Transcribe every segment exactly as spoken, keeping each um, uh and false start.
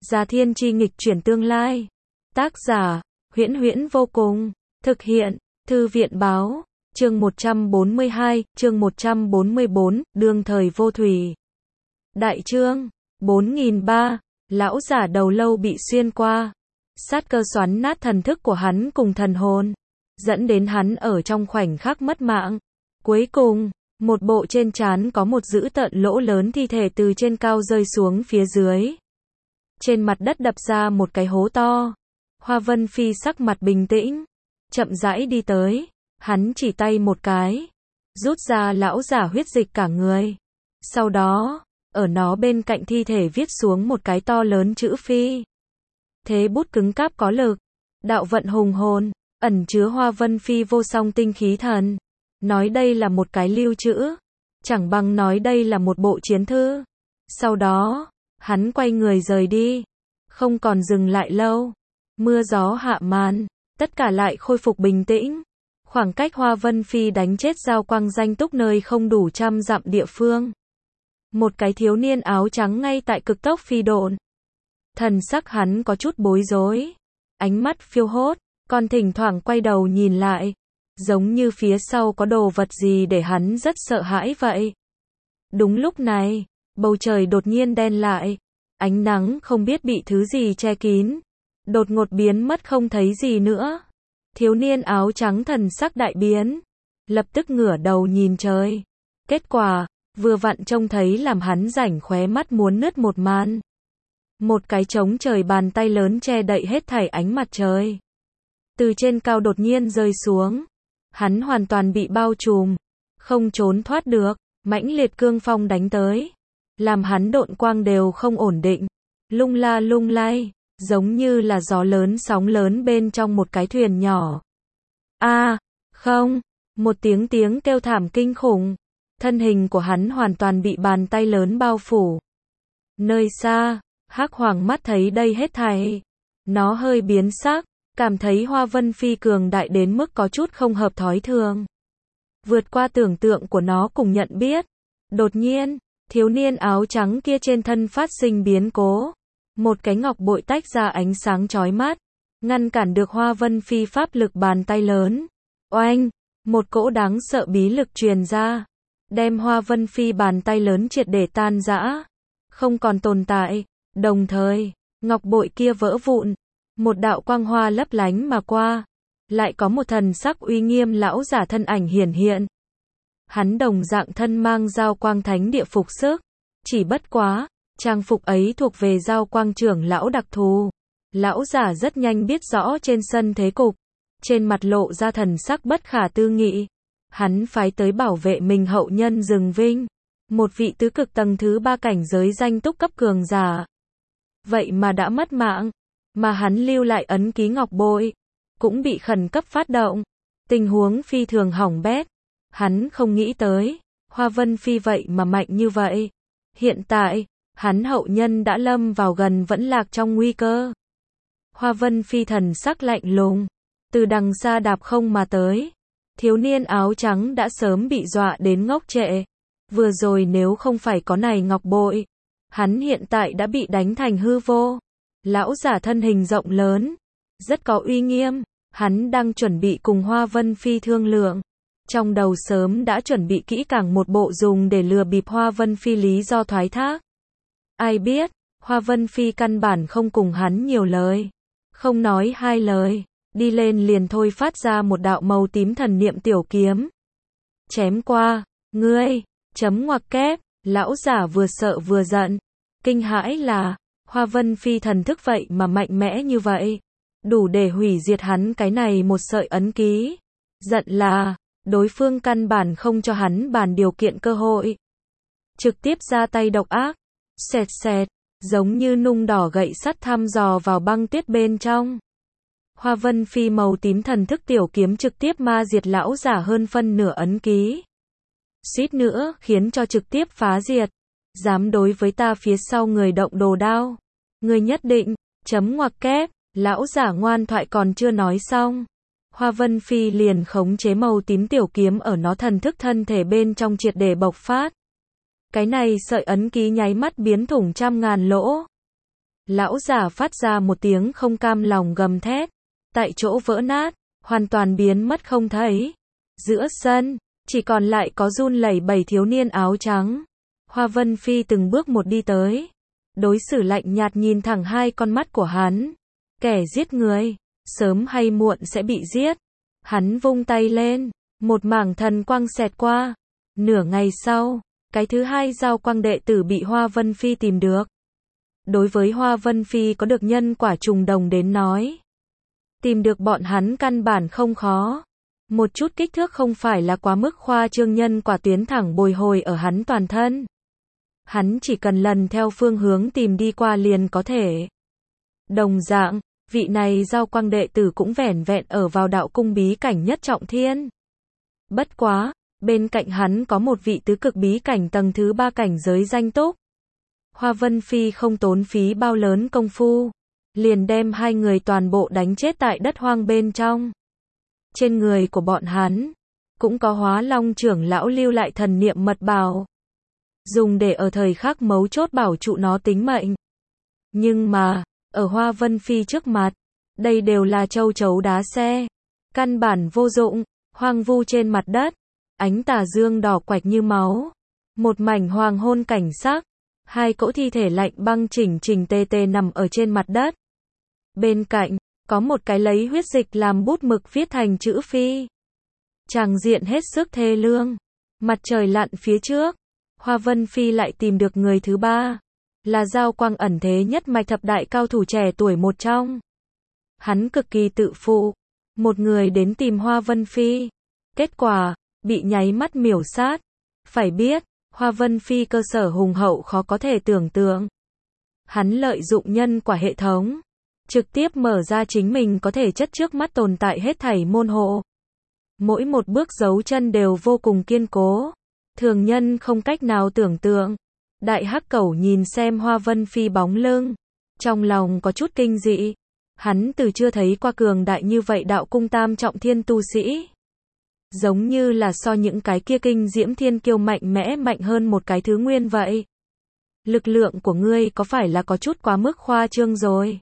Già Thiên Chi nghịch chuyển tương lai. Tác giả, Huyễn Huyễn vô cùng. Thực hiện, Thư viện báo. Chương một trăm bốn mươi hai, chương một trăm bốn mươi bốn, đương thời vô thủy. Đại chương, bốn nghìn ba, lão giả đầu lâu bị xuyên qua. Sát cơ xoắn nát thần thức của hắn cùng thần hồn, dẫn đến hắn ở trong khoảnh khắc mất mạng. Cuối cùng, một bộ trên trán có một dữ tợn lỗ lớn thi thể từ trên cao rơi xuống phía dưới. Trên mặt đất đập ra một cái hố to. Hoa Vân Phi sắc mặt bình tĩnh, chậm rãi đi tới, hắn chỉ tay một cái, rút ra lão giả huyết dịch cả người. Sau đó, ở nó bên cạnh thi thể viết xuống một cái to lớn chữ Phi. Thế bút cứng cáp có lực, đạo vận hùng hồn, ẩn chứa Hoa Vân Phi vô song tinh khí thần. Nói đây là một cái lưu trữ, chẳng bằng nói đây là một bộ chiến thư. Sau đó, hắn quay người rời đi, không còn dừng lại lâu. Mưa gió hạ màn, tất cả lại khôi phục bình tĩnh. Khoảng cách Hoa Vân Phi đánh chết Giao Quang danh túc nơi không đủ trăm dặm địa phương. Một cái thiếu niên áo trắng ngay tại cực tốc phi độn. Thần sắc hắn có chút bối rối, ánh mắt phiêu hốt, còn thỉnh thoảng quay đầu nhìn lại, giống như phía sau có đồ vật gì để hắn rất sợ hãi vậy. Đúng lúc này, bầu trời đột nhiên đen lại, ánh nắng không biết bị thứ gì che kín, đột ngột biến mất không thấy gì nữa. Thiếu niên áo trắng thần sắc đại biến, lập tức ngửa đầu nhìn trời. Kết quả, vừa vặn trông thấy làm hắn rảnh khóe mắt muốn nứt một màn. Một cái trống trời bàn tay lớn che đậy hết thảy ánh mặt trời. Từ trên cao đột nhiên rơi xuống. Hắn hoàn toàn bị bao trùm, không trốn thoát được, mãnh liệt cương phong đánh tới, làm hắn độn quang đều không ổn định, lung la lung lay, giống như là gió lớn sóng lớn bên trong một cái thuyền nhỏ. A, à, không, một tiếng tiếng kêu thảm kinh khủng, thân hình của hắn hoàn toàn bị bàn tay lớn bao phủ. Nơi xa, Hắc Hoàng mắt thấy đây hết thảy, nó hơi biến sắc, cảm thấy Hoa Vân Phi cường đại đến mức có chút không hợp thói thường. Vượt qua tưởng tượng của nó cùng nhận biết. Đột nhiên, thiếu niên áo trắng kia trên thân phát sinh biến cố. Một cái ngọc bội tách ra ánh sáng chói mắt, ngăn cản được Hoa Vân Phi pháp lực bàn tay lớn. Oanh, một cỗ đáng sợ bí lực truyền ra, đem Hoa Vân Phi bàn tay lớn triệt để tan rã, không còn tồn tại. Đồng thời, ngọc bội kia vỡ vụn. Một đạo quang hoa lấp lánh mà qua, lại có một thần sắc uy nghiêm lão giả thân ảnh hiển hiện. Hắn đồng dạng thân mang Giao Quang Thánh địa phục sức, chỉ bất quá, trang phục ấy thuộc về Giao Quang trưởng lão đặc thù. Lão giả rất nhanh biết rõ trên sân thế cục, trên mặt lộ ra thần sắc bất khả tư nghị. Hắn phái tới bảo vệ mình hậu nhân Rừng Vinh, một vị tứ cực tầng thứ ba cảnh giới danh túc cấp cường giả. Vậy mà đã mất mạng. Mà hắn lưu lại ấn ký ngọc bội, cũng bị khẩn cấp phát động. Tình huống phi thường hỏng bét. Hắn không nghĩ tới, Hoa Vân Phi vậy mà mạnh như vậy. Hiện tại, hắn hậu nhân đã lâm vào gần vẫn lạc trong nguy cơ. Hoa Vân Phi thần sắc lạnh lùng, từ đằng xa đạp không mà tới. Thiếu niên áo trắng đã sớm bị dọa đến ngốc trệ. Vừa rồi nếu không phải có này ngọc bội, hắn hiện tại đã bị đánh thành hư vô. Lão giả thân hình rộng lớn, rất có uy nghiêm, hắn đang chuẩn bị cùng Hoa Vân Phi thương lượng. Trong đầu sớm đã chuẩn bị kỹ càng một bộ dùng để lừa bịp Hoa Vân Phi lý do thoái thác. Ai biết, Hoa Vân Phi căn bản không cùng hắn nhiều lời. Không nói hai lời, đi lên liền thôi phát ra một đạo màu tím thần niệm tiểu kiếm. Chém qua, ngươi, chấm ngoặc kép, lão giả vừa sợ vừa giận, kinh hãi là, Hoa Vân Phi thần thức vậy mà mạnh mẽ như vậy, đủ để hủy diệt hắn cái này một sợi ấn ký. Giận là, đối phương căn bản không cho hắn bàn điều kiện cơ hội. Trực tiếp ra tay độc ác, xẹt xẹt, giống như nung đỏ gậy sắt thăm dò vào băng tuyết bên trong. Hoa Vân Phi màu tím thần thức tiểu kiếm trực tiếp ma diệt lão giả hơn phân nửa ấn ký. Suýt nữa khiến cho trực tiếp phá diệt. Dám đối với ta phía sau người động đồ đao. Người nhất định, chấm ngoặc kép, lão giả ngoan thoại còn chưa nói xong. Hoa Vân Phi liền khống chế màu tím tiểu kiếm ở nó thần thức thân thể bên trong triệt để bộc phát. Cái này sợi ấn ký nháy mắt biến thủng trăm ngàn lỗ. Lão giả phát ra một tiếng không cam lòng gầm thét, tại chỗ vỡ nát, hoàn toàn biến mất không thấy. Giữa sân, chỉ còn lại có run lẩy bẩy thiếu niên áo trắng. Hoa Vân Phi từng bước một đi tới, đối xử lạnh nhạt nhìn thẳng hai con mắt của hắn. Kẻ giết người, sớm hay muộn sẽ bị giết. Hắn vung tay lên, một mảng thần quang xẹt qua. Nửa ngày sau, cái thứ hai giao quang đệ tử bị Hoa Vân Phi tìm được. Đối với Hoa Vân Phi có được nhân quả trùng đồng đến nói, tìm được bọn hắn căn bản không khó. Một chút kích thước không phải là quá mức khoa trương, nhân quả tuyến thẳng bồi hồi ở hắn toàn thân. Hắn chỉ cần lần theo phương hướng tìm đi qua liền có thể. Đồng dạng, vị này giao quang đệ tử cũng vẻn vẹn ở vào đạo cung bí cảnh nhất trọng thiên. Bất quá, bên cạnh hắn có một vị tứ cực bí cảnh tầng thứ ba cảnh giới danh túc. Hoa Vân Phi không tốn phí bao lớn công phu, liền đem hai người toàn bộ đánh chết tại đất hoang bên trong. Trên người của bọn hắn, cũng có Hóa Long trưởng lão lưu lại thần niệm mật bảo, dùng để ở thời khắc mấu chốt bảo trụ nó tính mệnh. Nhưng mà, ở Hoa Vân Phi trước mặt, đây đều là châu chấu đá xe, căn bản vô dụng, hoang vu trên mặt đất, ánh tà dương đỏ quạch như máu, một mảnh hoàng hôn cảnh sắc, hai cỗ thi thể lạnh băng chỉnh chỉnh tề tề nằm ở trên mặt đất. Bên cạnh, có một cái lấy huyết dịch làm bút mực viết thành chữ Phi. Tràng diện hết sức thê lương. Mặt trời lặn phía trước, Hoa Vân Phi lại tìm được người thứ ba, là giao quang ẩn thế nhất mạch thập đại cao thủ trẻ tuổi một trong. Hắn cực kỳ tự phụ, một người đến tìm Hoa Vân Phi, kết quả, bị nháy mắt miểu sát. Phải biết, Hoa Vân Phi cơ sở hùng hậu khó có thể tưởng tượng. Hắn lợi dụng nhân quả hệ thống, trực tiếp mở ra chính mình có thể chất trước mắt tồn tại hết thảy môn hộ. Mỗi một bước dấu chân đều vô cùng kiên cố, thường nhân không cách nào tưởng tượng. Đại Hắc Cẩu nhìn xem Hoa Vân Phi bóng lưng, trong lòng có chút kinh dị. Hắn từ chưa thấy qua cường đại như vậy đạo cung tam trọng thiên tu sĩ. Giống như là so những cái kia kinh diễm thiên kiêu mạnh mẽ mạnh hơn một cái thứ nguyên vậy. Lực lượng của ngươi có phải là có chút quá mức khoa trương rồi?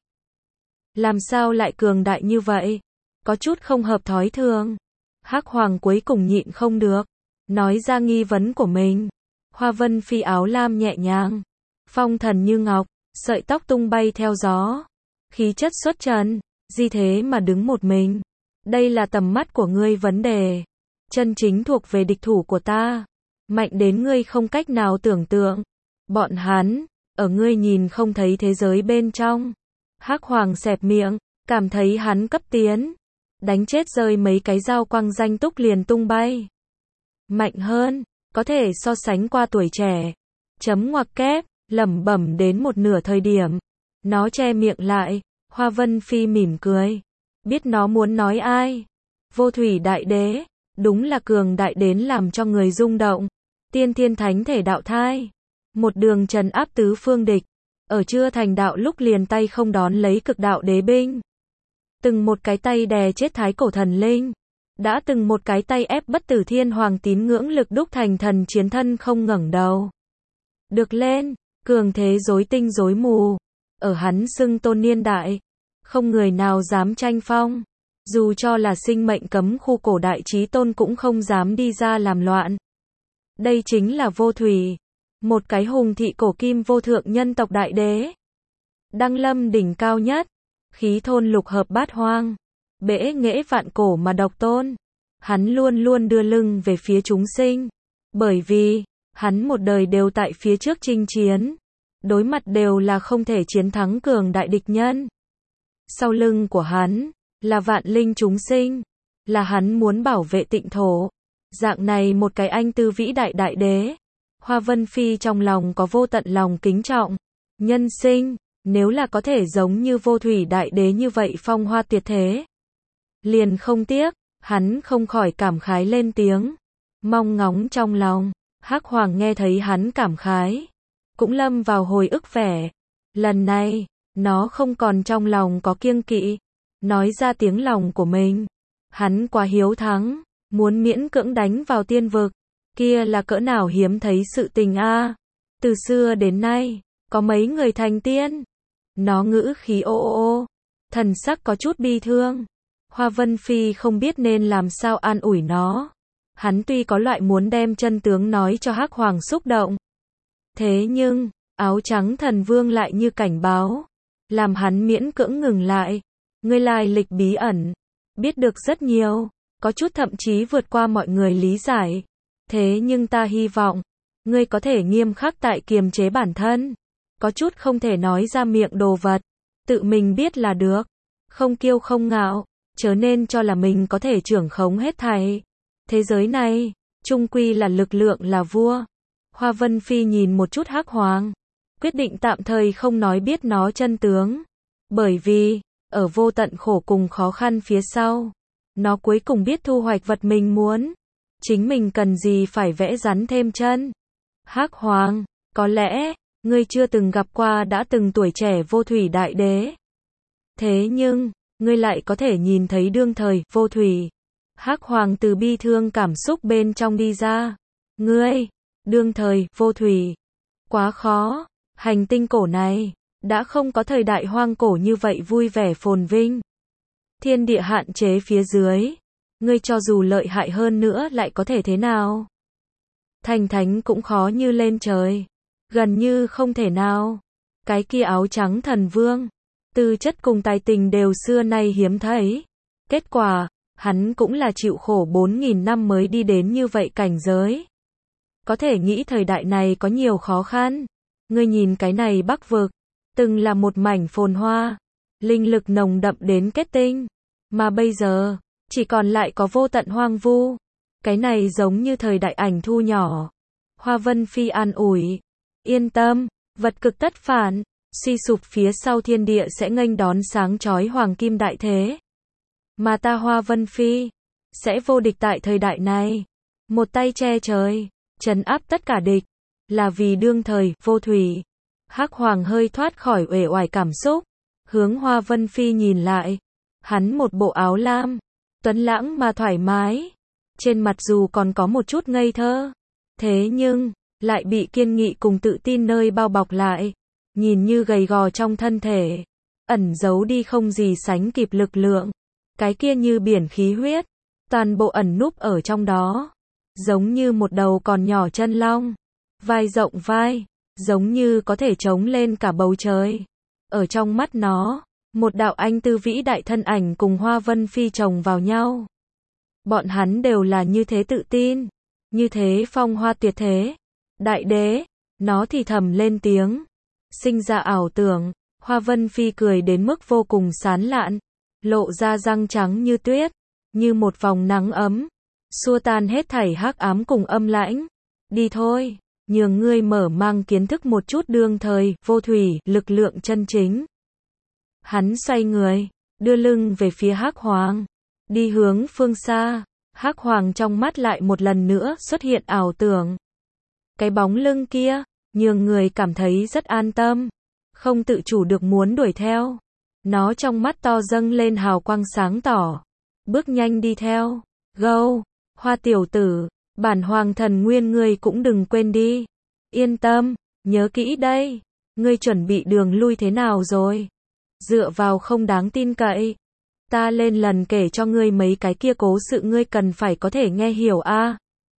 Làm sao lại cường đại như vậy? Có chút không hợp thói thường. Hắc Hoàng cuối cùng nhịn không được, nói ra nghi vấn của mình. Hoa Vân Phi áo lam nhẹ nhàng, phong thần như ngọc, sợi tóc tung bay theo gió, khí chất xuất trần, di thế mà đứng một mình. Đây là tầm mắt của ngươi vấn đề, chân chính thuộc về địch thủ của ta, mạnh đến ngươi không cách nào tưởng tượng. Bọn hắn, ở ngươi nhìn không thấy thế giới bên trong. Hắc Hoàng xẹp miệng, cảm thấy hắn cấp tiến, đánh chết rơi mấy cái dao quang danh túc liền tung bay. Mạnh hơn, có thể so sánh qua tuổi trẻ. Chấm ngoặc kép, lẩm bẩm đến một nửa thời điểm, nó che miệng lại. Hoa Vân Phi mỉm cười, biết nó muốn nói ai. Vô Thủy Đại Đế, đúng là cường đại đến làm cho người rung động. Tiên thiên thánh thể đạo thai, một đường trấn áp tứ phương địch, ở chưa thành đạo lúc liền tay không đón lấy cực đạo đế binh. Từng một cái tay đè chết thái cổ thần linh, đã từng một cái tay ép bất tử thiên hoàng tín ngưỡng lực đúc thành thần chiến thân không ngẩng đầu được lên, cường thế rối tinh rối mù. Ở hắn xưng tôn niên đại, không người nào dám tranh phong, dù cho là sinh mệnh cấm khu cổ đại chí tôn cũng không dám đi ra làm loạn. Đây chính là Vô Thủy, một cái hùng thị cổ kim vô thượng nhân tộc đại đế, đăng lâm đỉnh cao nhất, khí thôn lục hợp bát hoang, bẽ nghễ vạn cổ mà độc tôn. Hắn luôn luôn đưa lưng về phía chúng sinh, bởi vì hắn một đời đều tại phía trước chinh chiến, đối mặt đều là không thể chiến thắng cường đại địch nhân. Sau lưng của hắn là vạn linh chúng sinh, là hắn muốn bảo vệ tịnh thổ. Dạng này một cái anh tư vĩ đại đại đế, Hoa Vân Phi trong lòng có vô tận lòng kính trọng. Nhân sinh, nếu là có thể giống như Vô Thủy Đại Đế như vậy phong hoa tuyệt thế, liền không tiếc. Hắn không khỏi cảm khái lên tiếng, mong ngóng trong lòng. Hắc Hoàng nghe thấy hắn cảm khái, cũng lâm vào hồi ức vẻ. Lần này, nó không còn trong lòng có kiêng kỵ, nói ra tiếng lòng của mình. Hắn quá hiếu thắng, muốn miễn cưỡng đánh vào tiên vực, kia là cỡ nào hiếm thấy sự tình a. Từ xưa đến nay, có mấy người thành tiên, Nó ngữ khí ô ô ô, thần sắc có chút bi thương. Hoa Vân Phi không biết nên làm sao an ủi nó. Hắn tuy có loại muốn đem chân tướng nói cho Hắc Hoàng xúc động. Thế nhưng, áo trắng thần vương lại như cảnh báo. Làm hắn miễn cưỡng ngừng lại. Ngươi lai lịch bí ẩn. Biết được rất nhiều. Có chút thậm chí vượt qua mọi người lý giải. Thế nhưng ta hy vọng. Ngươi có thể nghiêm khắc tại kiềm chế bản thân. Có chút không thể nói ra miệng đồ vật. Tự mình biết là được. Không kiêu không ngạo. Chớ nên cho là mình có thể trưởng khống hết thảy. Thế giới này, chung quy là lực lượng là vua. Hoa Vân Phi nhìn một chút Hắc Hoàng. Quyết định tạm thời không nói biết nó chân tướng. Bởi vì, ở vô tận khổ cùng khó khăn phía sau, nó cuối cùng biết thu hoạch vật mình muốn. Chính mình cần gì phải vẽ rắn thêm chân. Hắc Hoàng, có lẽ, ngươi chưa từng gặp qua đã từng tuổi trẻ vô thủy đại đế. Thế nhưng, ngươi lại có thể nhìn thấy đương thời, vô thủy. Hắc Hoàng từ bi thương cảm xúc bên trong đi ra. Ngươi, đương thời, vô thủy. Quá khó, hành tinh cổ này, đã không có thời đại hoang cổ như vậy vui vẻ phồn vinh. Thiên địa hạn chế phía dưới. Ngươi cho dù lợi hại hơn nữa lại có thể thế nào? Thành thánh cũng khó như lên trời. Gần như không thể nào. Cái kia áo trắng thần vương. Tư chất cùng tài tình đều xưa nay hiếm thấy. Kết quả, hắn cũng là chịu khổ bốn nghìn năm mới đi đến như vậy cảnh giới. Có thể nghĩ thời đại này có nhiều khó khăn. Ngươi nhìn cái này Bắc vực. Từng là một mảnh phồn hoa. Linh lực nồng đậm đến kết tinh. Mà bây giờ, chỉ còn lại có vô tận hoang vu. Cái này giống như thời đại ảnh thu nhỏ. Hoa Vân Phi an ủi. Yên tâm, vật cực tất phản. Suy sụp phía sau thiên địa sẽ nghênh đón sáng chói hoàng kim đại thế. Mà ta Hoa Vân Phi sẽ vô địch tại thời đại này. Một tay che trời, trấn áp tất cả địch. Là vì đương thời, vô thủy. Hắc Hoàng hơi thoát khỏi uể oải cảm xúc. Hướng Hoa Vân Phi nhìn lại. Hắn một bộ áo lam. Tuấn lãng mà thoải mái. Trên mặt dù còn có một chút ngây thơ. Thế nhưng, lại bị kiên nghị cùng tự tin nơi bao bọc lại. Nhìn như gầy gò trong thân thể. Ẩn giấu đi không gì sánh kịp lực lượng. Cái kia như biển khí huyết. Toàn bộ ẩn núp ở trong đó. Giống như một đầu còn nhỏ chân long. Vai rộng vai. Giống như có thể chống lên cả bầu trời. Ở trong mắt nó, một đạo anh tư vĩ đại thân ảnh cùng Hoa Vân Phi chồng vào nhau. Bọn hắn đều là như thế tự tin. Như thế phong hoa tuyệt thế. Đại đế, nó thì thầm lên tiếng. Sinh ra ảo tưởng, Hoa Vân Phi cười đến mức vô cùng sán lạn. Lộ ra răng trắng như tuyết. Như một vòng nắng ấm. Xua tan hết thảy hắc ám cùng âm lãnh. Đi thôi, nhường ngươi mở mang kiến thức một chút đương thời, vô thủy, lực lượng chân chính. Hắn xoay người, đưa lưng về phía Hắc Hoàng. Đi hướng phương xa. Hắc Hoàng trong mắt lại một lần nữa xuất hiện ảo tưởng. Cái bóng lưng kia, nhường người cảm thấy rất an tâm. Không tự chủ được muốn đuổi theo. Nó trong mắt to dâng lên hào quang sáng tỏ. Bước nhanh đi theo. Gâu, Hoa tiểu tử, bản hoàng thần nguyên ngươi cũng đừng quên đi. Yên tâm, nhớ kỹ đây. Ngươi chuẩn bị đường lui thế nào rồi? Dựa vào không đáng tin cậy. Ta lên lần kể cho ngươi mấy cái kia cố sự ngươi cần phải có thể nghe hiểu a. À?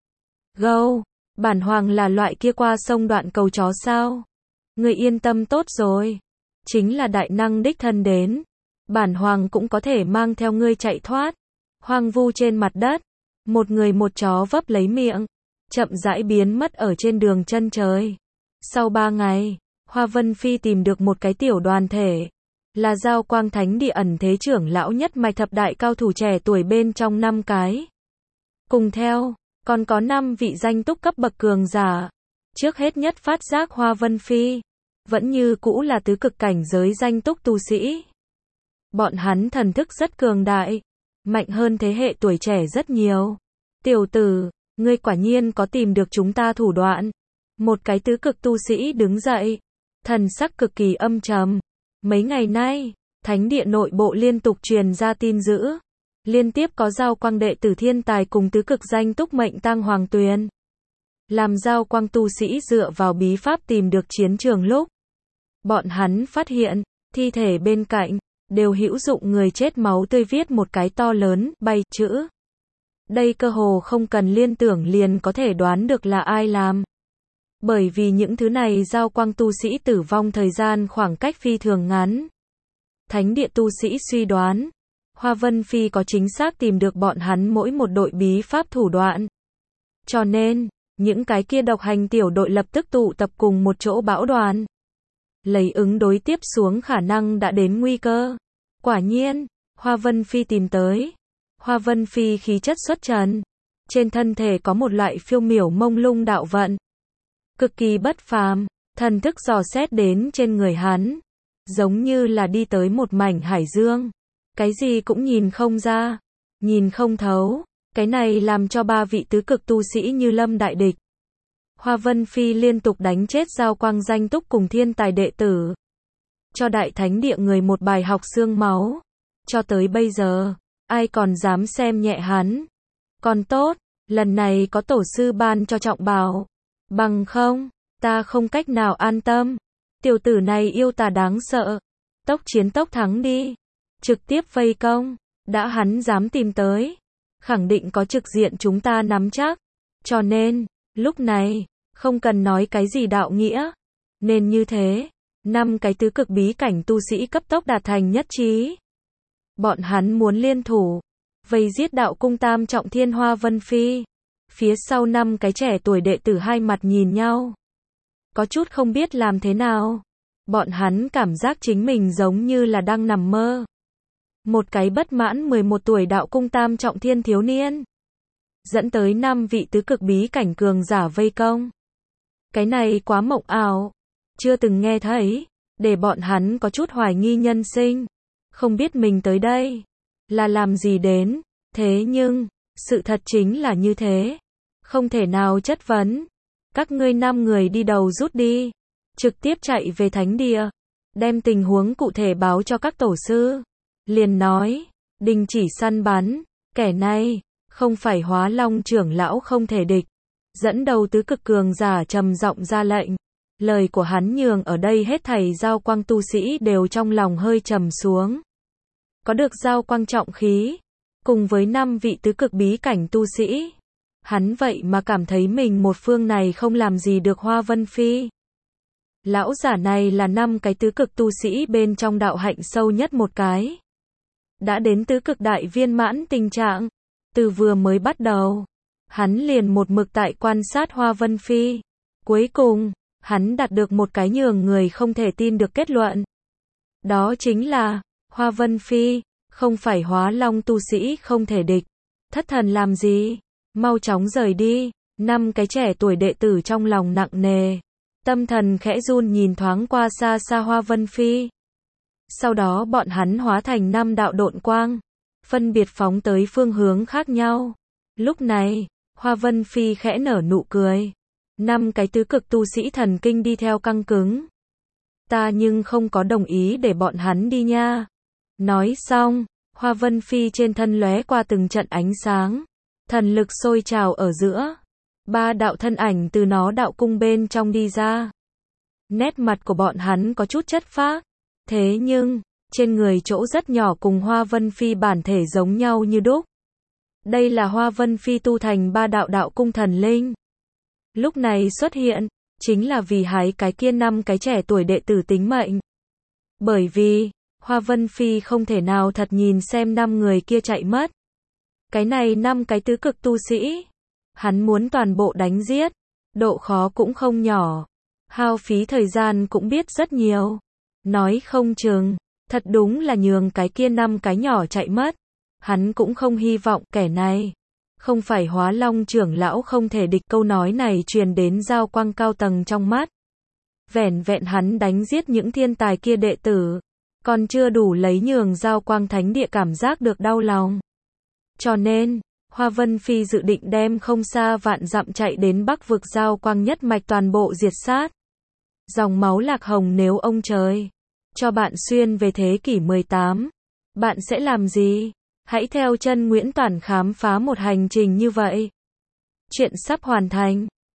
Gâu, bản hoàng là loại kia qua sông đoạn cầu chó sao? Ngươi yên tâm tốt rồi. Chính là đại năng đích thân đến. Bản hoàng cũng có thể mang theo ngươi chạy thoát. Hoang vu trên mặt đất. Một người một chó vấp lấy miệng. Chậm rãi biến mất ở trên đường chân trời. Sau ba ngày, Hoa Vân Phi tìm được một cái tiểu đoàn thể. Là Giao Quang Thánh Địa ẩn thế trưởng lão nhất mạch thập đại cao thủ trẻ tuổi bên trong năm cái. Cùng theo, còn có năm vị danh túc cấp bậc cường giả. Trước hết nhất phát giác Hoa Vân Phi. Vẫn như cũ là tứ cực cảnh giới danh túc tu sĩ. Bọn hắn thần thức rất cường đại. Mạnh hơn thế hệ tuổi trẻ rất nhiều. Tiểu tử, ngươi quả nhiên có tìm được chúng ta thủ đoạn. Một cái tứ cực tu sĩ đứng dậy. Thần sắc cực kỳ âm trầm. Mấy ngày nay, thánh địa nội bộ liên tục truyền ra tin dữ. Liên tiếp có Giao Quang đệ tử thiên tài cùng tứ cực danh túc mệnh tang hoàng tuyền. Làm Giao Quang tu sĩ dựa vào bí pháp tìm được chiến trường lúc. Bọn hắn phát hiện, thi thể bên cạnh, đều hữu dụng người chết máu tươi viết một cái to lớn, bay, chữ. Đây cơ hồ không cần liên tưởng liền có thể đoán được là ai làm. Bởi vì những thứ này giao quang tu sĩ tử vong thời gian khoảng cách phi thường ngắn. Thánh địa tu sĩ suy đoán, Hoa Vân Phi có chính xác tìm được bọn hắn mỗi một đội bí pháp thủ đoạn. Cho nên, những cái kia độc hành tiểu đội lập tức tụ tập cùng một chỗ bão đoàn. Lấy ứng đối tiếp xuống khả năng đã đến nguy cơ. Quả nhiên, Hoa Vân Phi tìm tới. Hoa Vân Phi khí chất xuất trần. Trên thân thể có một loại phiêu miểu mông lung đạo vận. Cực kỳ bất phàm, thần thức dò xét đến trên người hắn. Giống như là đi tới một mảnh hải dương. Cái gì cũng nhìn không ra. Nhìn không thấu. Cái này làm cho ba vị tứ cực tu sĩ như lâm đại địch. Hoa Vân Phi liên tục đánh chết giao quang danh túc cùng thiên tài đệ tử. Cho đại thánh địa người một bài học xương máu. Cho tới bây giờ, ai còn dám xem nhẹ hắn. Còn tốt, lần này có tổ sư ban cho trọng bảo. Bằng không, ta không cách nào an tâm. Tiểu tử này yêu tà đáng sợ. Tốc chiến tốc thắng đi. Trực tiếp vây công. Đã hắn dám tìm tới. Khẳng định có trực diện chúng ta nắm chắc. Cho nên, lúc này, không cần nói cái gì đạo nghĩa. Nên như thế, năm cái tứ cực bí cảnh tu sĩ cấp tốc đạt thành nhất trí. Bọn hắn muốn liên thủ, vây giết đạo cung tam trọng thiên Hoa Vân Phi. Phía sau năm cái trẻ tuổi đệ tử hai mặt nhìn nhau. Có chút không biết làm thế nào. Bọn hắn cảm giác chính mình giống như là đang nằm mơ. Một cái bất mãn mười một tuổi đạo cung tam trọng thiên thiếu niên. Dẫn tới năm vị tứ cực bí cảnh cường giả vây công. Cái này quá mộng ảo. Chưa từng nghe thấy. Để bọn hắn có chút hoài nghi nhân sinh. Không biết mình tới đây là làm gì đến. Thế nhưng, sự thật chính là như thế. Không thể nào chất vấn. Các ngươi năm người đi đầu rút đi. Trực tiếp chạy về thánh địa. Đem tình huống cụ thể báo cho các tổ sư. Liền nói, đình chỉ săn bắn. Kẻ này, không phải Hóa Long trưởng lão không thể địch. Dẫn đầu tứ cực cường giả trầm giọng ra lệnh. Lời của hắn nhường ở đây hết thảy giao quang tu sĩ đều trong lòng hơi trầm xuống. Có được giao quang trọng khí. Cùng với năm vị tứ cực bí cảnh tu sĩ. Hắn vậy mà cảm thấy mình một phương này không làm gì được Hoa Vân Phi. Lão giả này là năm cái tứ cực tu sĩ bên trong đạo hạnh sâu nhất một cái. Đã đến tứ cực đại viên mãn tình trạng. Từ vừa mới bắt đầu, hắn liền một mực tại quan sát Hoa Vân Phi. Cuối cùng, hắn đạt được một cái nhường người không thể tin được kết luận. Đó chính là, Hoa Vân Phi, không phải Hóa Long tu sĩ không thể địch. Thất thần làm gì? Mau chóng rời đi. Năm cái trẻ tuổi đệ tử trong lòng nặng nề. Tâm thần khẽ run nhìn thoáng qua xa xa Hoa Vân Phi. Sau đó bọn hắn hóa thành năm đạo độn quang. Phân biệt phóng tới phương hướng khác nhau. Lúc này, Hoa Vân Phi khẽ nở nụ cười. Năm cái tứ cực tu sĩ thần kinh đi theo căng cứng. Ta nhưng không có đồng ý để bọn hắn đi nha. Nói xong, Hoa Vân Phi trên thân lóe qua từng trận ánh sáng. Thần lực sôi trào ở giữa. Ba đạo thân ảnh từ nó đạo cung bên trong đi ra. Nét mặt của bọn hắn có chút chất phác. Thế nhưng, trên người chỗ rất nhỏ cùng Hoa Vân Phi bản thể giống nhau như đúc. Đây là Hoa Vân Phi tu thành ba đạo đạo cung thần linh. Lúc này xuất hiện, chính là vì hái cái kia năm cái trẻ tuổi đệ tử tính mệnh. Bởi vì, Hoa Vân Phi không thể nào thật nhìn xem năm người kia chạy mất. Cái này năm cái tứ cực tu sĩ. Hắn muốn toàn bộ đánh giết. Độ khó cũng không nhỏ. Hao phí thời gian cũng biết rất nhiều. Nói không chừng, thật đúng là nhường cái kia năm cái nhỏ chạy mất. Hắn cũng không hy vọng kẻ này. Không phải Hóa Long trưởng lão không thể địch, câu nói này truyền đến giao quang cao tầng trong mắt. Vẻn vẹn hắn đánh giết những thiên tài kia đệ tử. Còn chưa đủ lấy nhường giao quang thánh địa cảm giác được đau lòng. Cho nên, Hoa Vân Phi dự định đem không xa vạn dặm chạy đến Bắc vực giao quang nhất mạch toàn bộ diệt sát. Dòng máu lạc hồng nếu ông trời cho bạn xuyên về thế kỷ mười tám, bạn sẽ làm gì? Hãy theo chân Nguyễn Toản khám phá một hành trình như vậy. Chuyện sắp hoàn thành.